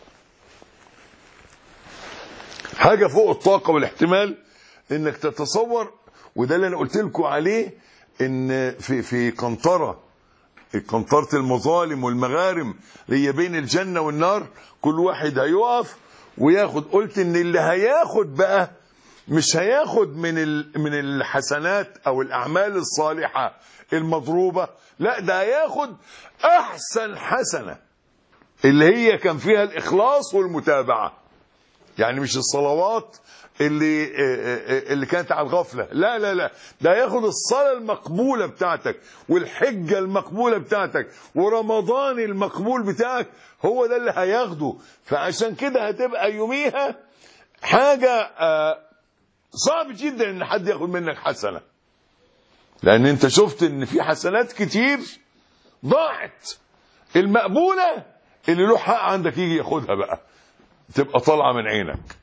حاجة فوق الطاقة والاحتمال انك تتصور. وده اللي انا قلت لكم عليه، ان في قنطرة المظالم والمغارم اللي هي بين الجنة والنار، كل واحد هيقف وياخد. قلت ان اللي هياخد بقى مش هياخد من الحسنات او الاعمال الصالحة المضروبة، لا ده هياخد احسن حسنة اللي هي كان فيها الاخلاص والمتابعة. يعني مش الصلوات اللي كانت على الغفلة، لا لا لا، ده ياخد الصلاة المقبولة بتاعتك والحجة المقبولة بتاعتك ورمضان المقبول بتاعك، هو ده اللي هياخده. فعشان كده هتبقى يوميها حاجة صعب جدا ان حد ياخد منك حسنة، لان انت شفت ان في حسنات كتير ضاعت. المقبولة اللي له حق عندك يجي ياخدها بقى، تبقى طالعة من عينك.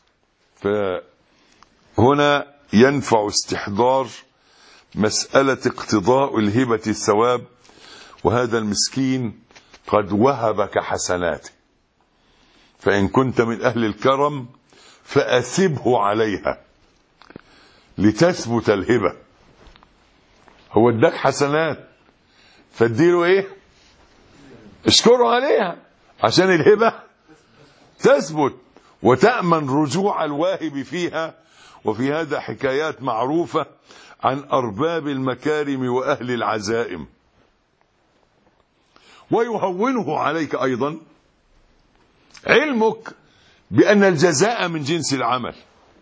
فهنا ينفع استحضار مسألة اقتضاء الهبة الثواب، وهذا المسكين قد وهبك حسناته، فإن كنت من أهل الكرم فأثبه عليها لتثبت الهبة. هو اداك حسنات، فاديله ايه؟ اشكره عليها عشان الهبة تثبت وتأمن رجوع الواهب فيها. وفي هذا حكايات معروفة عن أرباب المكارم وأهل العزائم. ويهونه عليك أيضا علمك بأن الجزاء من جنس العمل،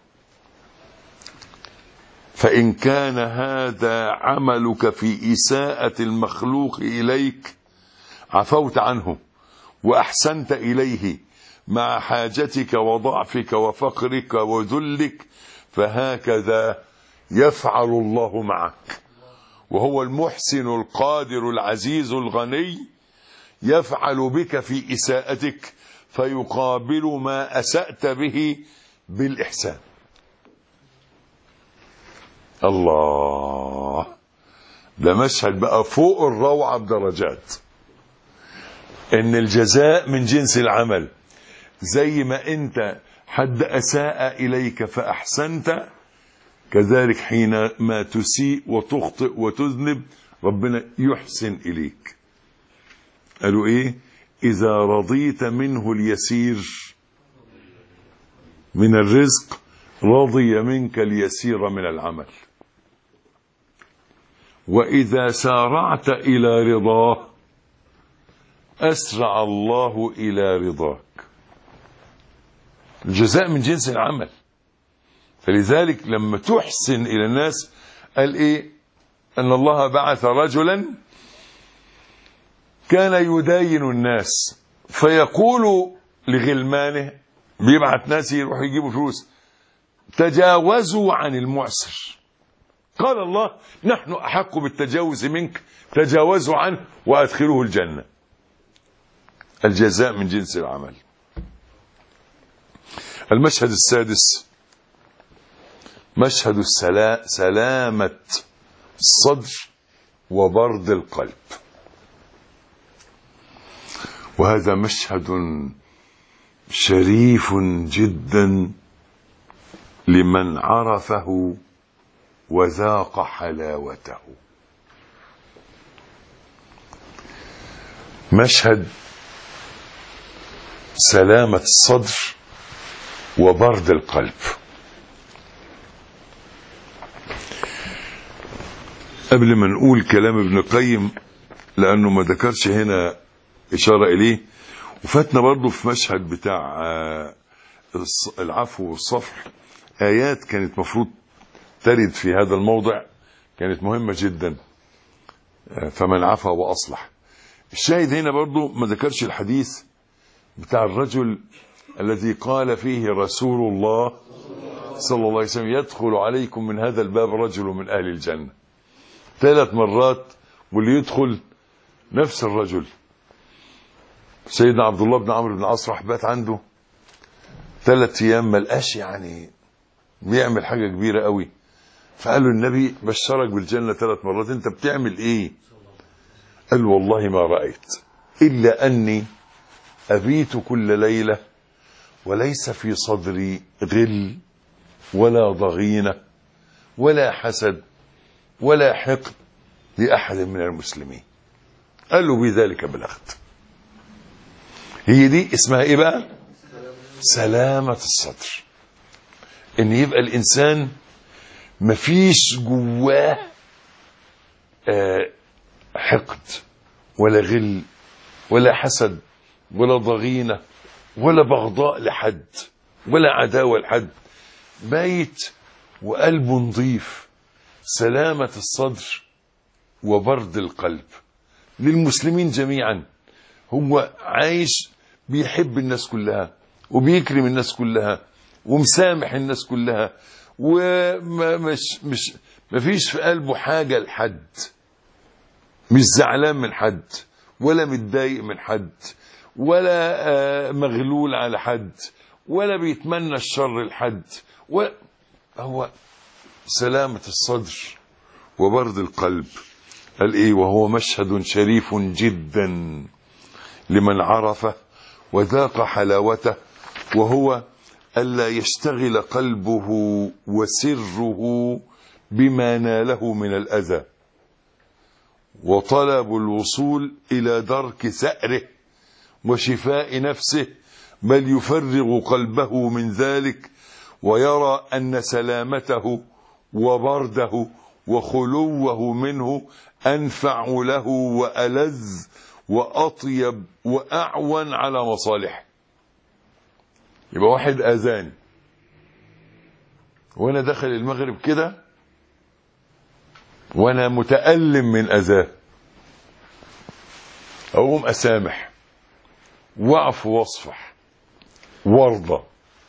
فإن كان هذا عملك في إساءة المخلوق إليك عفوت عنه وأحسنت إليه مع حاجتك وضعفك وفقرك وذلك، فهكذا يفعل الله معك، وهو المحسن القادر العزيز الغني، يفعل بك في إساءتك فيقابل ما أسأت به بالإحسان. الله، ده مشهد بقى فوق الروعة بدرجات، ان الجزاء من جنس العمل. زي ما انت حد اساء اليك فاحسنت، كذلك حينما تسيء وتخطئ وتذنب ربنا يحسن اليك. قالوا ايه؟ اذا رضيت منه اليسير من الرزق رضي منك اليسير من العمل، واذا سارعت الى رضاه أسرع الله إلى رضاك. الجزاء من جنس العمل. فلذلك لما تحسن إلى الناس قال إيه؟ أن الله بعث رجلا كان يداين الناس فيقول لغلمانه، بيبعث ناس يروحوا يجيبوا فلوس، تجاوزوا عن المعسر. قال الله نحن أحق بالتجاوز منك، تجاوزوا عنه وأدخلوه الجنة. الجزاء من جنس العمل. المشهد السادس مشهد سلامة الصدر وبرد القلب، وهذا مشهد شريف جدا لمن عرفه وذاق حلاوته. مشهد سلامة الصدر وبرد القلب. قبل ما نقول كلام ابن القيم لأنه ما ذكرش هنا إشارة إليه، وفاتنا برضو في مشهد بتاع العفو والصفح آيات كانت مفروض ترد في هذا الموضع، كانت مهمة جدا. فمن عفا وأصلح. الشاهد هنا برضو ما ذكرش الحديث بتاع الرجل الذي قال فيه رسول الله صلى الله عليه وسلم يدخل عليكم من هذا الباب رجل من أهل الجنة 3 مرات، واللي يدخل نفس الرجل. سيدنا عبد الله بن عمرو بن العاص راح بات عنده 3 أيام، ما لقاش يعني بيعمل حاجة كبيرة قوي، فقال له النبي بشرك بالجنة 3 مرات، انت بتعمل ايه؟ قال والله ما رأيت إلا أني أبيت كل ليلة وليس في صدري غل ولا ضغينة ولا حسد ولا حقد لأحد من المسلمين. قال له بذلك بلغت. هي دي اسمها ايه بقى؟ سلامة الصدر. ان يبقى الانسان مفيش جواه حقد ولا غل ولا حسد ولا ضغينة ولا بغضاء لحد ولا عداوة لحد، بايت وقلبه نظيف. سلامة الصدر وبرد القلب للمسلمين جميعا. هو عايش بيحب الناس كلها وبيكرم الناس كلها ومسامح الناس كلها، ومش مفيش في قلبه حاجة لحد، مش زعلان من حد ولا متضايق من حد ولا مغلول على حد ولا بيتمنى الشر لحد. هو سلامة الصدر وبرد القلب. قال ايه؟ وهو مشهد شريف جدا لمن عرفه وذاق حلاوته، وهو ألا يشتغل قلبه وسره بما ناله من الأذى وطلب الوصول إلى درك ثأره وشفاء نفسه، بل يفرغ قلبه من ذلك ويرى أن سلامته وبرده وخلوه منه أنفع له وألذ وأطيب وأعون على مصالحه. يبقى واحد أذاني وأنا داخل المغرب كده وأنا متألم من أذاه، أقوم أسامح وأعفو واصفح وارضى،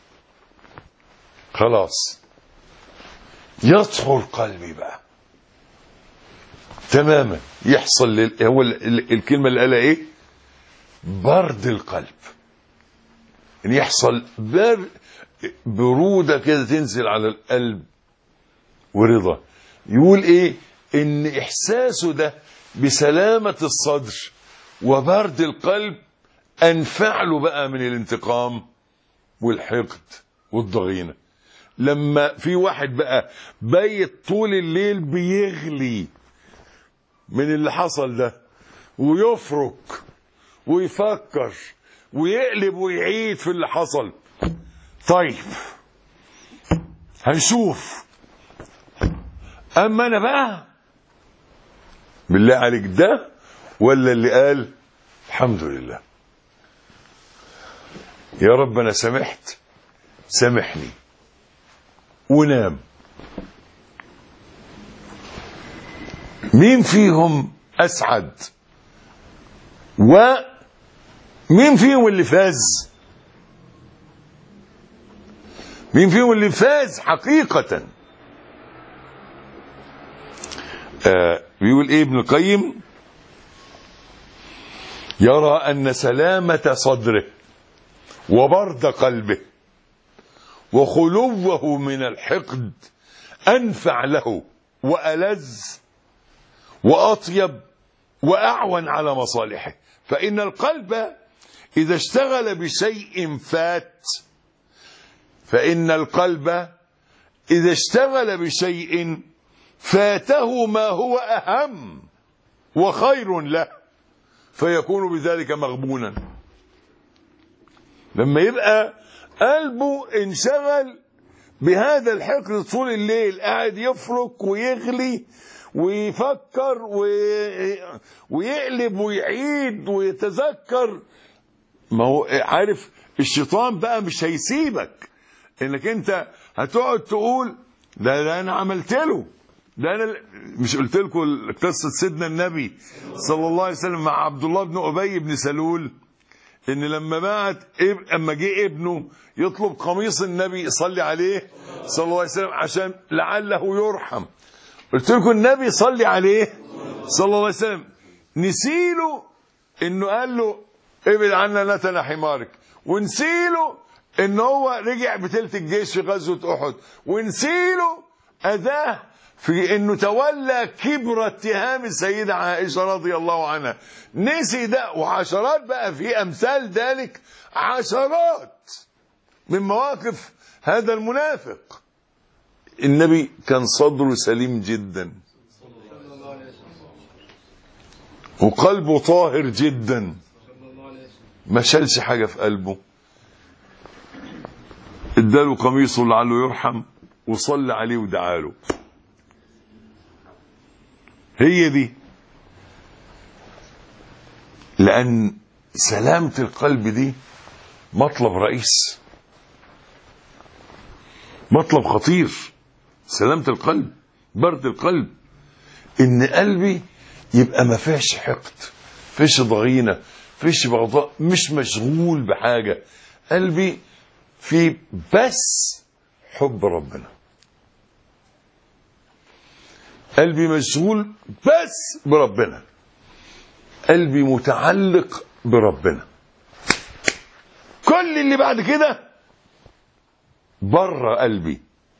خلاص يطهر قلبي بقى تماما. يحصل هو الكلمة اللي قالها ايه؟ برد القلب. ان يحصل برودة كده تنزل على القلب ورضا. يقول ايه؟ ان احساسه ده بسلامة الصدر وبرد القلب انفع له بقى من الانتقام والحقد والضغينة. لما في واحد بقى بيت طول الليل بيغلي من اللي حصل ده ويفرك ويفكر ويقلب ويعيد في اللي حصل، طيب هنشوف. اما انا بقى بالله عليك ده ولا اللي قال الحمد لله يا رب انا سامحت سامحني ونام. مين فيهم أسعد؟ ومين فيهم اللي فاز؟ مين فيهم اللي فاز حقيقة؟ بيقول ايه ابن القيم؟ يرى أن سلامة صدره وبرد قلبه وخلوه من الحقد أنفع له وألذ وأطيب وأعون على مصالحه. فإن القلب إذا اشتغل بشيء فات، فإن القلب إذا اشتغل بشيء فاته ما هو أهم وخير له فيكون بذلك مغبونا. لما يبقى قلبه انشغل بهذا الحقد طول الليل، قاعد يفرك ويغلي ويفكر ويقلب ويعيد ويتذكر، ما هو عارف الشيطان بقى مش هيسيبك انك انت هتقعد تقول ده انا عملت له، ده انا مش قلت لكم قصه سيدنا النبي صلى الله عليه وسلم مع عبد الله بن ابي بن سلول، ان لما اما جه ابنه يطلب قميص النبي يصلي عليه صلى الله عليه وسلم عشان لعله يرحم، قلت لكم النبي صلي عليه صلى الله عليه وسلم نسيله انه قال له ابعد عنا نتن حمارك، ونسيله ان هو رجع بتلت الجيش في غزوة احد، ونسيله اذاه في انه تولى كبر اتهام السيدة عائشة رضي الله عنها، نسي ده. وعشرات بقى في امثال ذلك، عشرات من مواقف هذا المنافق. النبي كان صدره سليم جدا وقلبه طاهر جدا، ما شالش حاجة في قلبه. اداله قميصه لعله يرحم وصلى عليه ودعاله. هي دي، لأن سلامة القلب دي مطلب رئيس، مطلب خطير. سلامة القلب، برد القلب، إن قلبي يبقى ما فيهش حقد، فيش ضغينة، فيش بغضاء، مش مشغول بحاجة. قلبي في بس حب ربنا، قلبي مشغول بس بربنا، قلبي متعلق بربنا. كل اللي بعد كده بره قلبي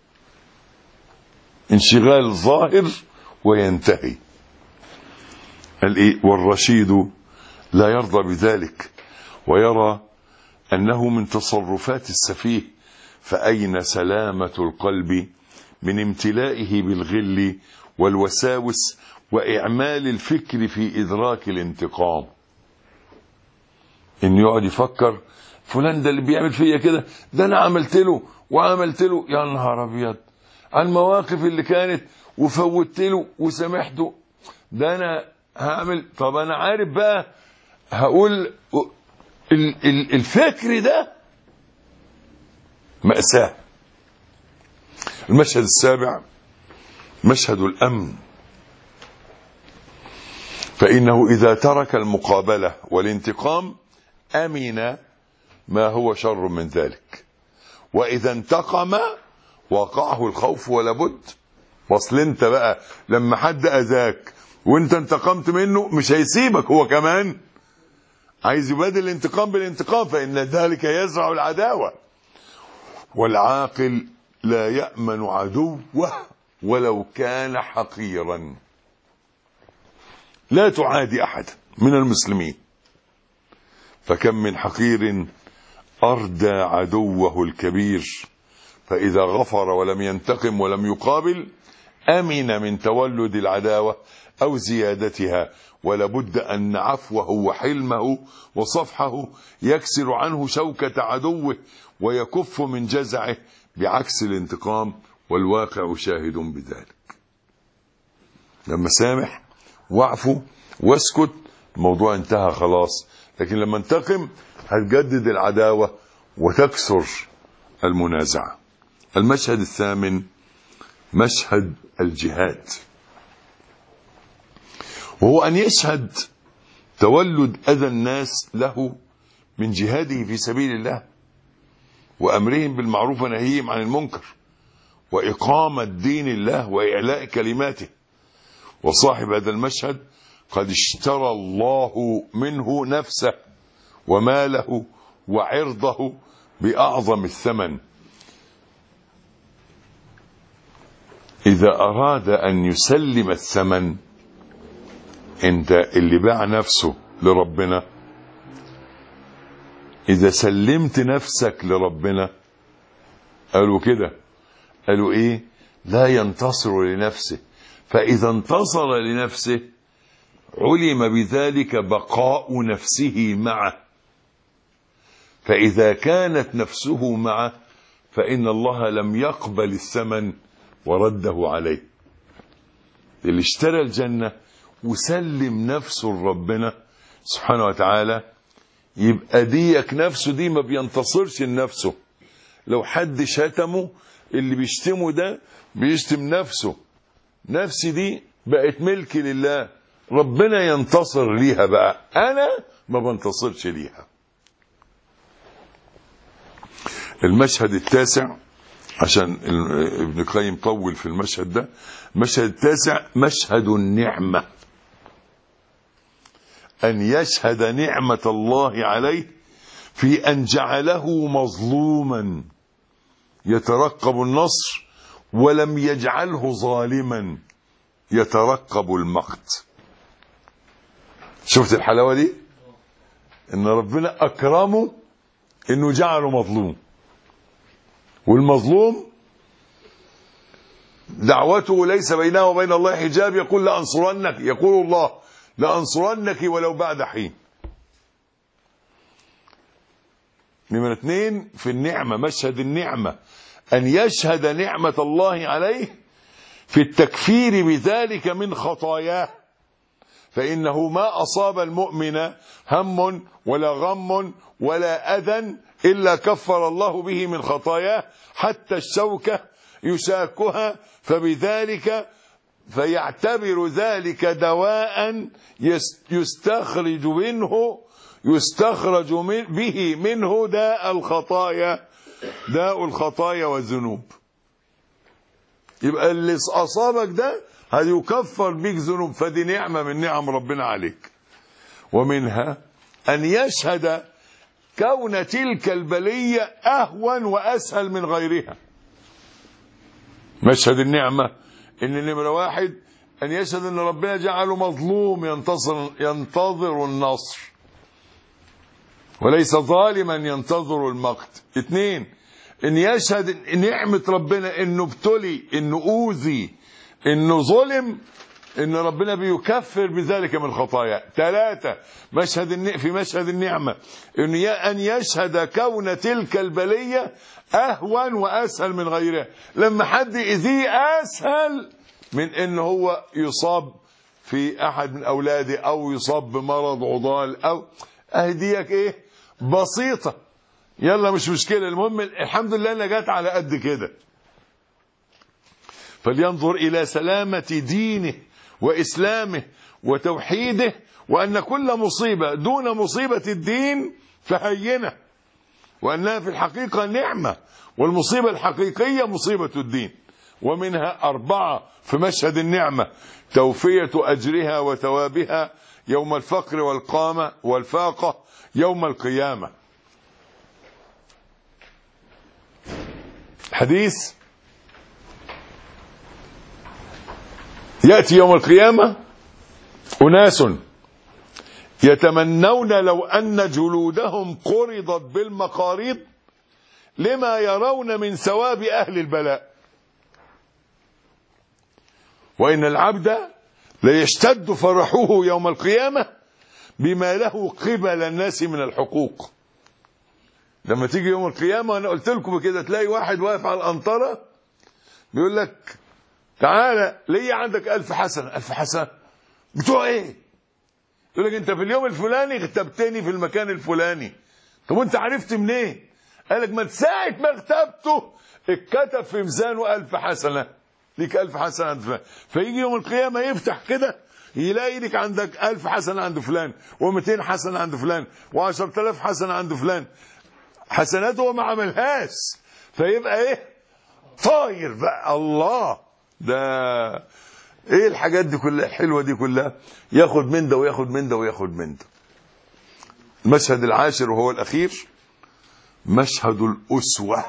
انشغال ظاهر وينتهي. قال ايه؟ والرشيد لا يرضى بذلك ويرى انه من تصرفات السفيه، فاين سلامة القلب من امتلائه بالغل والوساوس واعمال الفكر في ادراك الانتقام. ان يقعد يفكر فلان ده اللي بيعمل فيا كده، ده انا عملت له وعملت له، يا نهار ابيض على المواقف اللي كانت، وفوتت له وسامحته، ده انا هعمل. طب انا عارف بقى هقول الفكر ده مأساة. المشهد السابع مشهد الأمن، فإنه إذا ترك المقابلة والانتقام أمن ما هو شر من ذلك، وإذا انتقم وقعه الخوف ولا بد. وصل انت بقى لما حد أذاك وانت انتقمت منه مش هيسيبك، هو كمان عايز يبادل الانتقام بالانتقام، فإن ذلك يزرع العداوة. والعاقل لا يأمن عدوه ولو كان حقيرا. لا تعادي أحد من المسلمين، فكم من حقير أردى عدوه الكبير، فإذا غفر ولم ينتقم ولم يقابل أمن من تولد العداوة أو زيادتها. ولابد أن عفوه وحلمه وصفحه يكسر عنه شوكة عدوه ويكف من جزعه، بعكس الانتقام، والواقع شاهد بذلك. لما سامح واعفو واسكت الموضوع انتهى خلاص، لكن لما انتقم هتجدد العداوة وتكسر المنازعة. المشهد الثامن مشهد الجهاد، وهو أن يشهد تولد أذى الناس له من جهاده في سبيل الله، وأمرهم بالمعروف ونهيهم عن المنكر، وإقامة دين الله وإعلاء كلماته. وصاحب هذا المشهد قد اشترى الله منه نفسه وماله وعرضه بأعظم الثمن. إذا أراد أن يسلم الثمن، انت اللي باع نفسه لربنا، إذا سلمت نفسك لربنا، قالوا كده، قالوا إيه؟ لا ينتصر لنفسه، فإذا انتصر لنفسه علم بذلك بقاء نفسه معه، فإذا كانت نفسه معه فإن الله لم يقبل الثمن ورده عليه. اللي اشترى الجنة وسلم نفسه لربنا سبحانه وتعالى، يبقى ديك نفسه دي ما بينتصرش لنفسه. لو حد شتمه، اللي بيشتمه ده بيشتم نفسه، نفسي دي بقت ملك لله، ربنا ينتصر ليها بقى، أنا ما بنتصرش ليها. المشهد التاسع، عشان ابن القيم طول في المشهد ده، المشهد التاسع مشهد النعمة، أن يشهد نعمة الله عليه في أن جعله مظلوما يترقب النصر ولم يجعله ظالما يترقب المقت. شفت الحلاوة دي؟ ان ربنا اكرمه انه جعله مظلوم، والمظلوم دعوته ليس بينه وبين الله حجاب، يقول لأنصرنك، يقول الله لأنصرنك ولو بعد حين. نمرة 2 في النعمة، مشهد النعمة، أن يشهد نعمة الله عليه في التكفير بذلك من خطاياه، فإنه ما أصاب المؤمن هم ولا غم ولا أذى إلا كفر الله به من خطاياه حتى الشوكة يشاكها، فبذلك فيعتبر ذلك دواء يستخرج به منه داء الخطايا والذنوب. يبقى اللي أصابك ده هيكفر بك ذنوب، فدي نعمة من نعم ربنا عليك. ومنها أن يشهد كون تلك البلية أهون وأسهل من غيرها. مشهد النعمة إن نمرة 1 أن يشهد أن ربنا جعله مظلوم ينتظر النصر وليس ظالما ينتظر المقت. 2 أن يشهد نعمة ربنا إنه ابتلي، إنه أوذي، إنه ظلم، إن ربنا بيكفر بذلك من خطايا. 3 في مشهد النعمة أن يشهد كون تلك البلية أهون وأسهل من غيرها. لما حد يأذيه أسهل من إن هو يصاب في أحد من أولاده أو يصاب بمرض عضال أو أهديك إيه بسيطة، يلا مش مشكلة، المهم الحمد لله أنا جات على قد كده. فلينظر إلى سلامة دينه وإسلامه وتوحيده، وأن كل مصيبة دون مصيبة الدين فهينة، وأنها في الحقيقة نعمة، والمصيبة الحقيقية مصيبة الدين. ومنها 4 في مشهد النعمة توفية أجرها وثوابها يوم الفقر والفاقة يوم القيامة. حديث يأتي يوم القيامة أناس يتمنون لو أن جلودهم قرضت بالمقاريض لما يرون من ثواب أهل البلاء، وإن العبد ليشتد فرحه يوم القيامة بما له قبل الناس من الحقوق. لما تيجي يوم القيامة أنا قلت لكم كده، تلاقي واحد واقف على القنطرة بيقول لك تعالى ليه عندك 1000 حسنة. 1000 حسنة بتوع ايه؟ يقول لك انت في اليوم الفلاني اغتبتني في المكان الفلاني. طب وانت عرفت منين؟ إيه؟ قال لك ما ساعة ما اغتبته اتكتب في ميزانه 1000 حسنة، ليك 1000 حسنة عند فلان. فيجي يوم القيامة يفتح كده يلاقي لك عندك 1000 حسنة عند فلان، و200 حسنة عند فلان، و10000 حسنة عند فلان، حسناته هو ما عملهاش. فيبقى ايه؟ طاير بقى. الله، ده ايه الحاجات دي كلها الحلوة دي كلها؟ ياخد من ده وياخد من ده وياخد من ده. المشهد العاشر وهو الأخير مشهد الأسوة،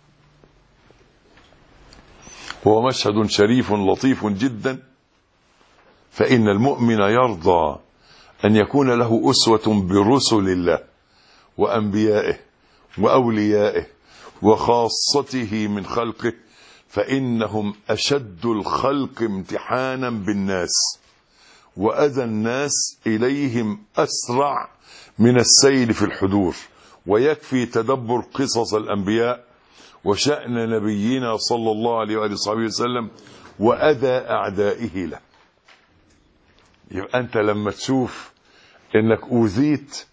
هو مشهد شريف لطيف جدا. فإن المؤمن يرضى أن يكون له أسوة برسل الله وأنبيائه وأوليائه وخاصته من خلقه، فإنهم أشد الخلق امتحانا بالناس، وأذى الناس إليهم أسرع من السيل في الحدور. ويكفي تدبر قصص الأنبياء وشأن نبينا صلى الله عليه وآله وصحبه وسلم وأذى أعدائه له. يبقى أنت لما تشوف إنك أوذيت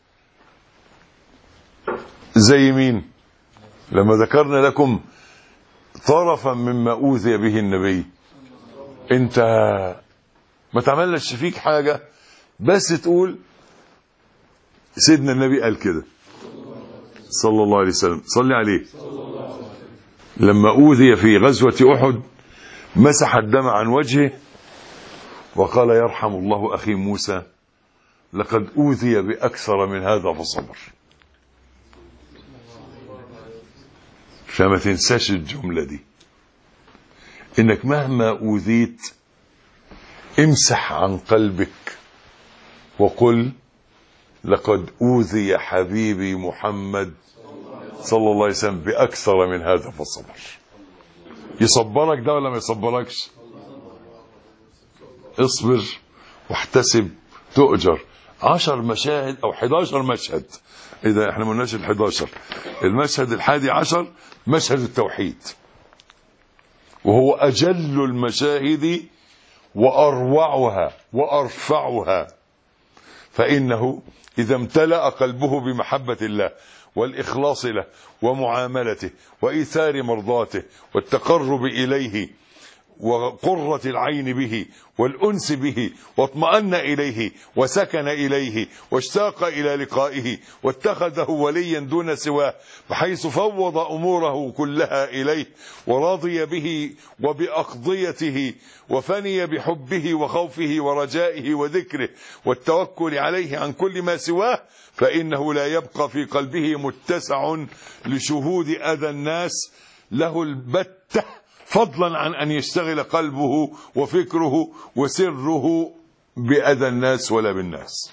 زي مين؟ لما ذكرنا لكم طرفا مما أوذي به النبي، أنت ما تعملش فيك حاجة، بس تقول سيدنا النبي قال كده صلى الله عليه وسلم، صلي عليه. لما أوذي في غزوة أحد مسح الدم عن وجهه وقال يرحم الله أخي موسى لقد أوذي بأكثر من هذا فصبر. فما تنساش الجملة دي. إنك مهما أوذيت امسح عن قلبك وقل لقد أوذي حبيبي محمد صلى الله عليه وسلم بأكثر من هذا فصبر. يصبرك ده ولا ما يصبركش؟ اصبر واحتسب تؤجر. 10 مشاهد أو 11 مشهد، إذا احنا ما قلناش ال11. المشهد ال11 مشهد التوحيد، وهو أجل المشاهد وأروعها وأرفعها، فإنه إذا امتلأ قلبه بمحبة الله والإخلاص له ومعاملته وإيثار مرضاته والتقرب إليه وقرة العين به والأنس به واطمأن إليه وسكن إليه واشتاق إلى لقائه واتخذه وليا دون سواه، بحيث فوض أموره كلها إليه ورضي به وبأقضيته وفني بحبه وخوفه ورجائه وذكره والتوكل عليه عن كل ما سواه، فإنه لا يبقى في قلبه متسع لشهود أذى الناس له البتة، فضلا عن أن يشتغل قلبه وفكره وسره بأذى الناس ولا بالناس.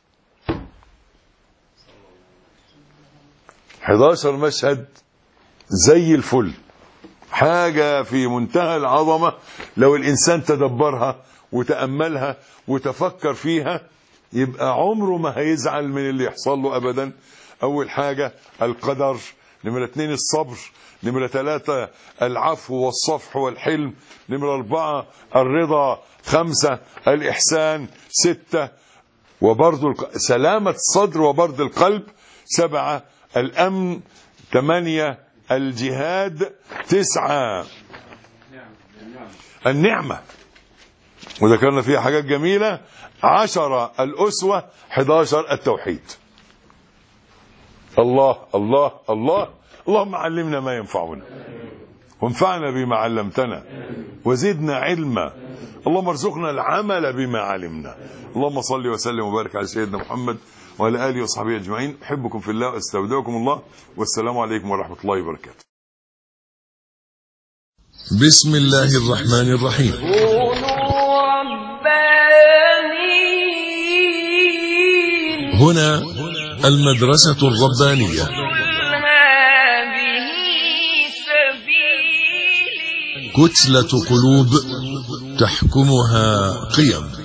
11 مشهد زي الفل، حاجة في منتهى العظمة. لو الإنسان تدبرها وتأملها وتفكر فيها يبقى عمره ما هيزعل من اللي يحصل له أبدا. أول حاجة القدر، نمرة 2 الصبر، نمرة 3 العفو والصفح والحلم، نمرة 4 الرضا، 5 الإحسان، 6 وبرد سلامة الصدر وبرد القلب، 7 الأمن، 8 الجهاد، 9 النعمة وذكرنا فيها حاجات جميلة، 10 الأسوة، 11 التوحيد. الله الله الله. اللهم علمنا ما ينفعنا وانفعنا بما علمتنا وزدنا علما. اللهم ارزقنا العمل بما علمنا. اللهم صل وسلم وبارك على سيدنا محمد وعلى آله وصحبه أجمعين. أحبكم في الله واستودعكم الله، والسلام عليكم ورحمة الله وبركاته. بسم الله الرحمن الرحيم. هنا المدرسة الربانية. كتلة قلوب تحكمها قيم.